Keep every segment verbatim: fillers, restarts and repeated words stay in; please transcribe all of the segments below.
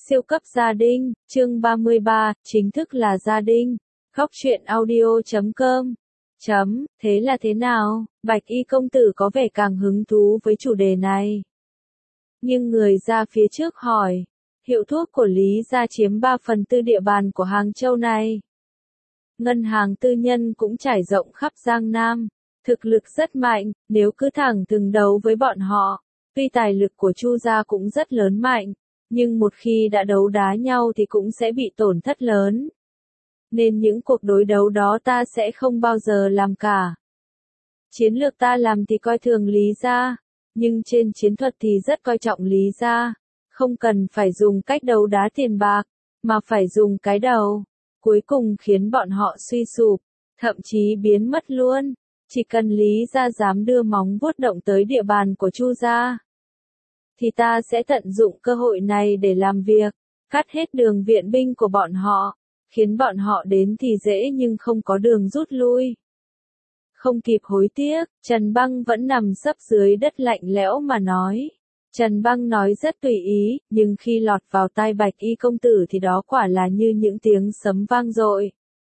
Siêu cấp gia đình, chương ba mươi ba, chính thức là gia đình. Góc truyện audio chấm com. Chấm, thế là thế nào? Bạch y công tử có vẻ càng hứng thú với chủ đề này. Nhưng người ra phía trước hỏi, hiệu thuốc của Lý gia chiếm ba phần tư địa bàn của Hàng Châu này. Ngân hàng tư nhân cũng trải rộng khắp Giang Nam, thực lực rất mạnh, nếu cứ thẳng thừng đấu với bọn họ, tuy tài lực của Chu gia cũng rất lớn mạnh, nhưng một khi đã đấu đá nhau thì cũng sẽ bị tổn thất lớn. Nên những cuộc đối đấu đó ta sẽ không bao giờ làm cả. Chiến lược ta làm thì coi thường Lý gia, nhưng trên chiến thuật thì rất coi trọng Lý gia, không cần phải dùng cách đấu đá tiền bạc, mà phải dùng cái đầu, cuối cùng khiến bọn họ suy sụp, thậm chí biến mất luôn. Chỉ cần Lý gia dám đưa móng vuốt động tới địa bàn của Chu gia, thì ta sẽ tận dụng cơ hội này để làm việc, cắt hết đường viện binh của bọn họ, khiến bọn họ đến thì dễ nhưng không có đường rút lui. Không kịp hối tiếc, Trần Băng vẫn nằm sấp dưới đất lạnh lẽo mà nói. Trần Băng nói rất tùy ý, nhưng khi lọt vào tai Bạch y công tử thì đó quả là như những tiếng sấm vang dội.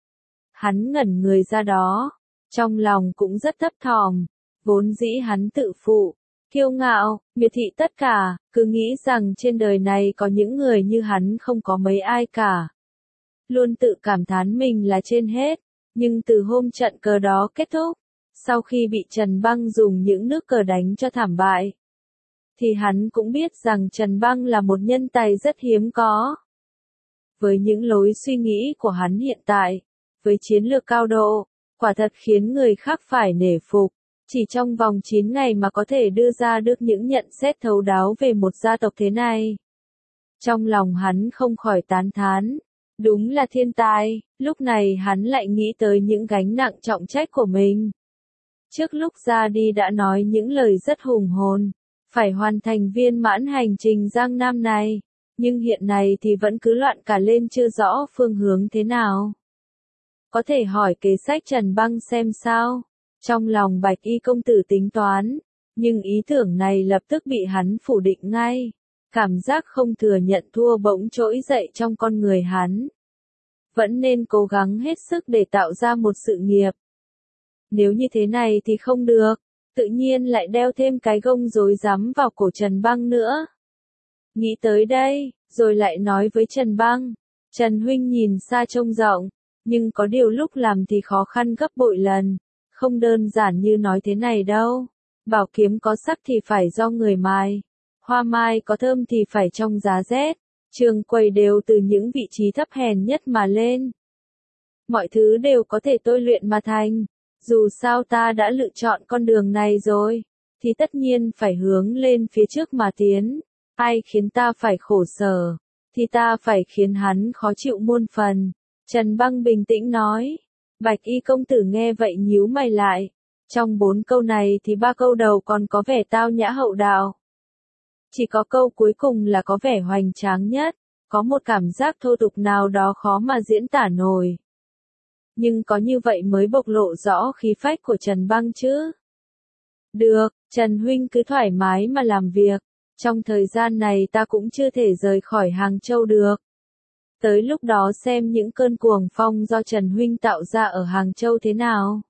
Hắn ngẩn người ra đó, trong lòng cũng rất thấp thỏm, vốn dĩ hắn tự phụ, kiêu ngạo, miệt thị tất cả, cứ nghĩ rằng trên đời này có những người như hắn không có mấy ai cả. Luôn tự cảm thán mình là trên hết, nhưng từ hôm trận cờ đó kết thúc, sau khi bị Trần Băng dùng những nước cờ đánh cho thảm bại, thì hắn cũng biết rằng Trần Băng là một nhân tài rất hiếm có. Với những lối suy nghĩ của hắn hiện tại, với chiến lược cao độ, quả thật khiến người khác phải nể phục. Chỉ trong vòng chín ngày mà có thể đưa ra được những nhận xét thấu đáo về một gia tộc thế này. Trong lòng hắn không khỏi tán thán, đúng là thiên tài. Lúc này hắn lại nghĩ tới những gánh nặng trọng trách của mình. Trước lúc ra đi đã nói những lời rất hùng hồn, phải hoàn thành viên mãn hành trình Giang Nam này, nhưng hiện nay thì vẫn cứ loạn cả lên chưa rõ phương hướng thế nào. Có thể hỏi kế sách Trần Băng xem sao. Trong lòng Bạch y công tử tính toán, nhưng ý tưởng này lập tức bị hắn phủ định ngay. Cảm giác không thừa nhận thua bỗng trỗi dậy trong con người hắn. Vẫn nên cố gắng hết sức để tạo ra một sự nghiệp. Nếu như thế này thì không được, tự nhiên lại đeo thêm cái gông rối rắm vào cổ Trần Băng nữa. Nghĩ tới đây, rồi lại nói với Trần Băng, Trần huynh nhìn xa trông rộng, nhưng có điều lúc làm thì khó khăn gấp bội lần. Không đơn giản như nói thế này đâu. Bảo kiếm có sắc thì phải do người mài. Hoa mai có thơm thì phải trong giá rét. Trường quầy đều từ những vị trí thấp hèn nhất mà lên. Mọi thứ đều có thể tôi luyện mà thành. Dù sao ta đã lựa chọn con đường này rồi, thì tất nhiên phải hướng lên phía trước mà tiến. Ai khiến ta phải khổ sở, thì ta phải khiến hắn khó chịu muôn phần. Trần Băng bình tĩnh nói. Bạch y công tử nghe vậy nhíu mày lại. Trong bốn câu này thì ba câu đầu còn có vẻ tao nhã hậu đạo. Chỉ có câu cuối cùng là có vẻ hoành tráng nhất, có một cảm giác thô tục nào đó khó mà diễn tả nổi. Nhưng có như vậy mới bộc lộ rõ khí phách của Trần Băng chứ. Được, Trần huynh cứ thoải mái mà làm việc. Trong thời gian này ta cũng chưa thể rời khỏi Hàng Châu được. Tới lúc đó xem những cơn cuồng phong do Trần huynh tạo ra ở Hàng Châu thế nào.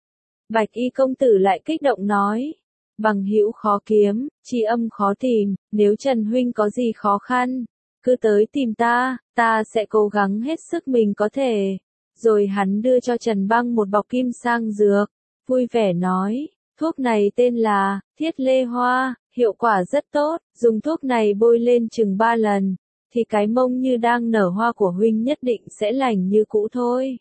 Bạch y công tử lại kích động nói. Bằng hữu khó kiếm, tri âm khó tìm, nếu Trần huynh có gì khó khăn, cứ tới tìm ta, ta sẽ cố gắng hết sức mình có thể. Rồi hắn đưa cho Trần Băng một bọc kim sang dược, vui vẻ nói, thuốc này tên là Thiết Lê Hoa, hiệu quả rất tốt, dùng thuốc này bôi lên chừng ba lần, thì cái mông như đang nở hoa của huynh nhất định sẽ lành như cũ thôi.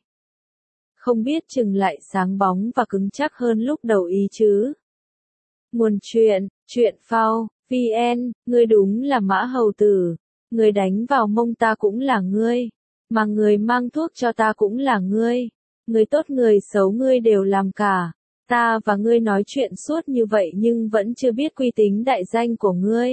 Không biết chừng lại sáng bóng và cứng chắc hơn lúc đầu ý chứ. Nguồn truyện, truyện phao, vn, ngươi đúng là Mã Hầu Tử, người đánh vào mông ta cũng là ngươi, mà người mang thuốc cho ta cũng là ngươi, người tốt người xấu ngươi đều làm cả, ta và ngươi nói chuyện suốt như vậy nhưng vẫn chưa biết quy tính đại danh của ngươi.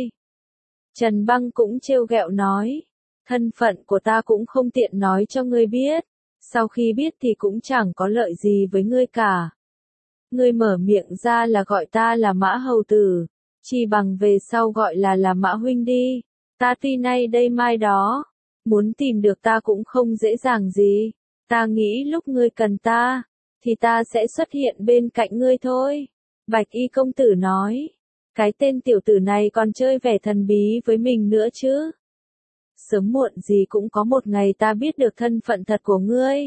Trần Băng cũng trêu ghẹo nói, thân phận của ta cũng không tiện nói cho ngươi biết, sau khi biết thì cũng chẳng có lợi gì với ngươi cả. Ngươi mở miệng ra là gọi ta là Mã Hầu Tử, chi bằng về sau gọi là là Mã huynh đi, Ta tuy nay đây mai đó, muốn tìm được ta cũng không dễ dàng gì. Ta nghĩ lúc ngươi cần ta, thì ta sẽ xuất hiện bên cạnh ngươi thôi. Bạch y công tử nói, cái tên tiểu tử này còn chơi vẻ thần bí với mình nữa chứ. Sớm muộn gì cũng có một ngày ta biết được thân phận thật của ngươi.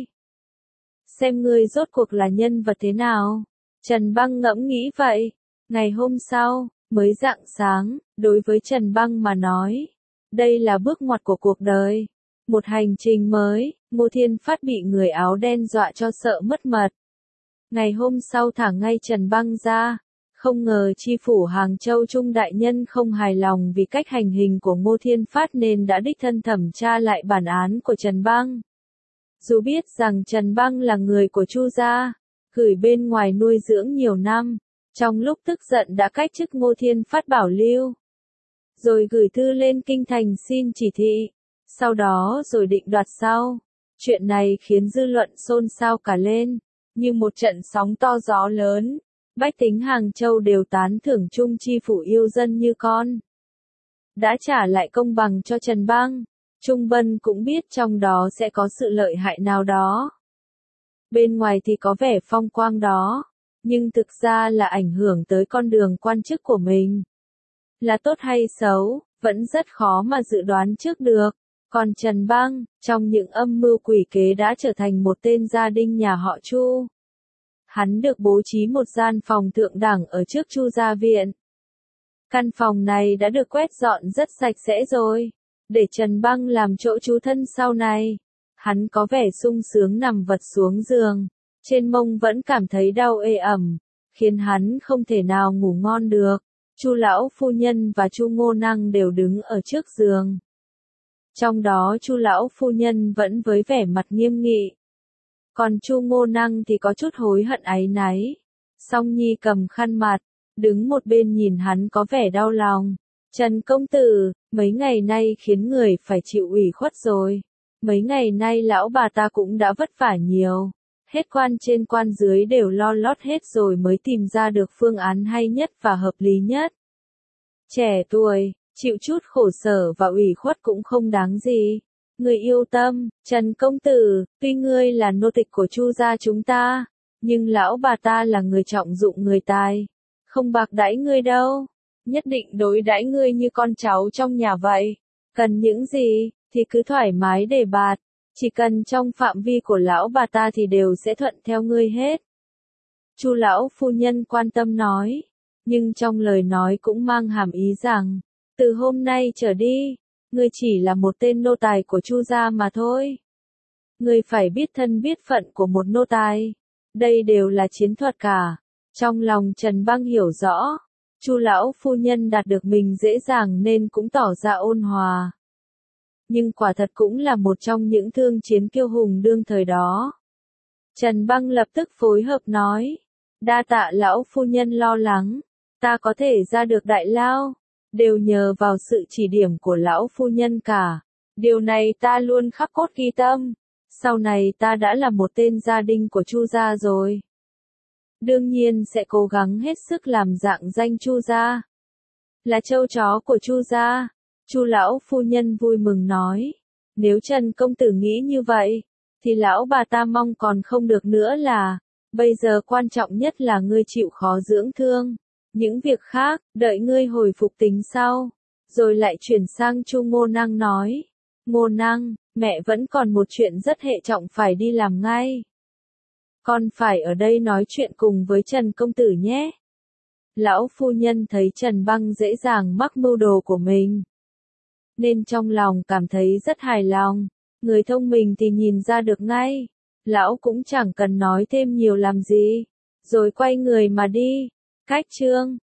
Xem ngươi rốt cuộc là nhân vật thế nào. Trần Băng ngẫm nghĩ vậy. Ngày hôm sau, mới rạng sáng, đối với Trần Băng mà nói, đây là bước ngoặt của cuộc đời. Một hành trình mới, Ngô Thiên Phát bị người áo đen dọa cho sợ mất mật. Ngày hôm sau thả ngay Trần Băng ra, không ngờ chi phủ Hàng Châu Trung đại nhân không hài lòng vì cách hành hình của Ngô Thiên Phát nên đã đích thân thẩm tra lại bản án của Trần Băng. Dù biết rằng Trần Băng là người của Chu gia, gửi bên ngoài nuôi dưỡng nhiều năm, trong lúc tức giận đã cách chức Ngô Thiên Phát bảo lưu, rồi gửi thư lên kinh thành xin chỉ thị, sau đó rồi định đoạt sau. Chuyện này khiến dư luận xôn xao cả lên, như một trận sóng to gió lớn. Bách tính Hàng Châu đều tán thưởng Trung chi phủ yêu dân như con. Đã trả lại công bằng cho Trần Băng, Trung Bân cũng biết trong đó sẽ có sự lợi hại nào đó. Bên ngoài thì có vẻ phong quang đó, nhưng thực ra là ảnh hưởng tới con đường quan chức của mình. Là tốt hay xấu, vẫn rất khó mà dự đoán trước được. Còn Trần Băng, trong những âm mưu quỷ kế đã trở thành một tên gia đình nhà họ Chu. Hắn được bố trí một gian phòng thượng đẳng ở trước Chu gia viện. Căn phòng này đã được quét dọn rất sạch sẽ rồi, để Trần Băng làm chỗ trú thân sau này. Hắn có vẻ sung sướng nằm vật xuống giường, trên mông vẫn cảm thấy đau ê ẩm, khiến hắn không thể nào ngủ ngon được. Chu lão phu nhân và Chu Ngô Năng đều đứng ở trước giường. Trong đó Chu lão phu nhân vẫn với vẻ mặt nghiêm nghị. Còn Chu Ngô Năng thì có chút hối hận áy náy. Song Nhi cầm khăn mặt, đứng một bên nhìn hắn có vẻ đau lòng. Trần công tử, mấy ngày nay khiến người phải chịu ủy khuất rồi. Mấy ngày nay lão bà ta cũng đã vất vả nhiều. Hết quan trên quan dưới đều lo lót hết rồi mới tìm ra được phương án hay nhất và hợp lý nhất. Trẻ tuổi, chịu chút khổ sở và ủy khuất cũng không đáng gì. Người yêu tâm, Trần công tử, tuy ngươi là nô tịch của Chu gia chúng ta, nhưng lão bà ta là người trọng dụng người tài, không bạc đãi ngươi đâu, nhất định đối đãi ngươi như con cháu trong nhà vậy. Cần những gì thì cứ thoải mái đề bạt, chỉ cần trong phạm vi của lão bà ta thì đều sẽ thuận theo ngươi hết. Chu lão phu nhân quan tâm nói, nhưng trong lời nói cũng mang hàm ý rằng, từ hôm nay trở đi, ngươi chỉ là một tên nô tài của Chu gia mà thôi. Ngươi phải biết thân biết phận của một nô tài. Đây đều là chiến thuật cả. Trong lòng Trần Băng hiểu rõ, Chu lão phu nhân đạt được mình dễ dàng nên cũng tỏ ra ôn hòa. Nhưng quả thật cũng là một trong những thương chiến kiêu hùng đương thời đó. Trần Băng lập tức phối hợp nói, đa tạ lão phu nhân lo lắng, ta có thể ra được đại lao, đều nhờ vào sự chỉ điểm của lão phu nhân cả. Điều này ta luôn khắc cốt ghi tâm. Sau này ta đã là một tên gia đình của Chu gia rồi. Đương nhiên sẽ cố gắng hết sức làm dạng danh Chu gia. Là trâu chó của Chu gia. Chu lão phu nhân vui mừng nói. Nếu Trần công tử nghĩ như vậy, thì lão bà ta mong còn không được nữa là, bây giờ quan trọng nhất là ngươi chịu khó dưỡng thương. Những việc khác, đợi ngươi hồi phục tính sau. Rồi lại chuyển sang Chu Ngô Năng nói. Ngô Năng, mẹ vẫn còn một chuyện rất hệ trọng phải đi làm ngay. Con phải ở đây nói chuyện cùng với Trần công tử nhé. Lão phu nhân thấy Trần Băng dễ dàng mắc mưu đồ của mình, nên trong lòng cảm thấy rất hài lòng. Người thông minh thì nhìn ra được ngay. Lão cũng chẳng cần nói thêm nhiều làm gì. Rồi quay người mà đi. Cách chương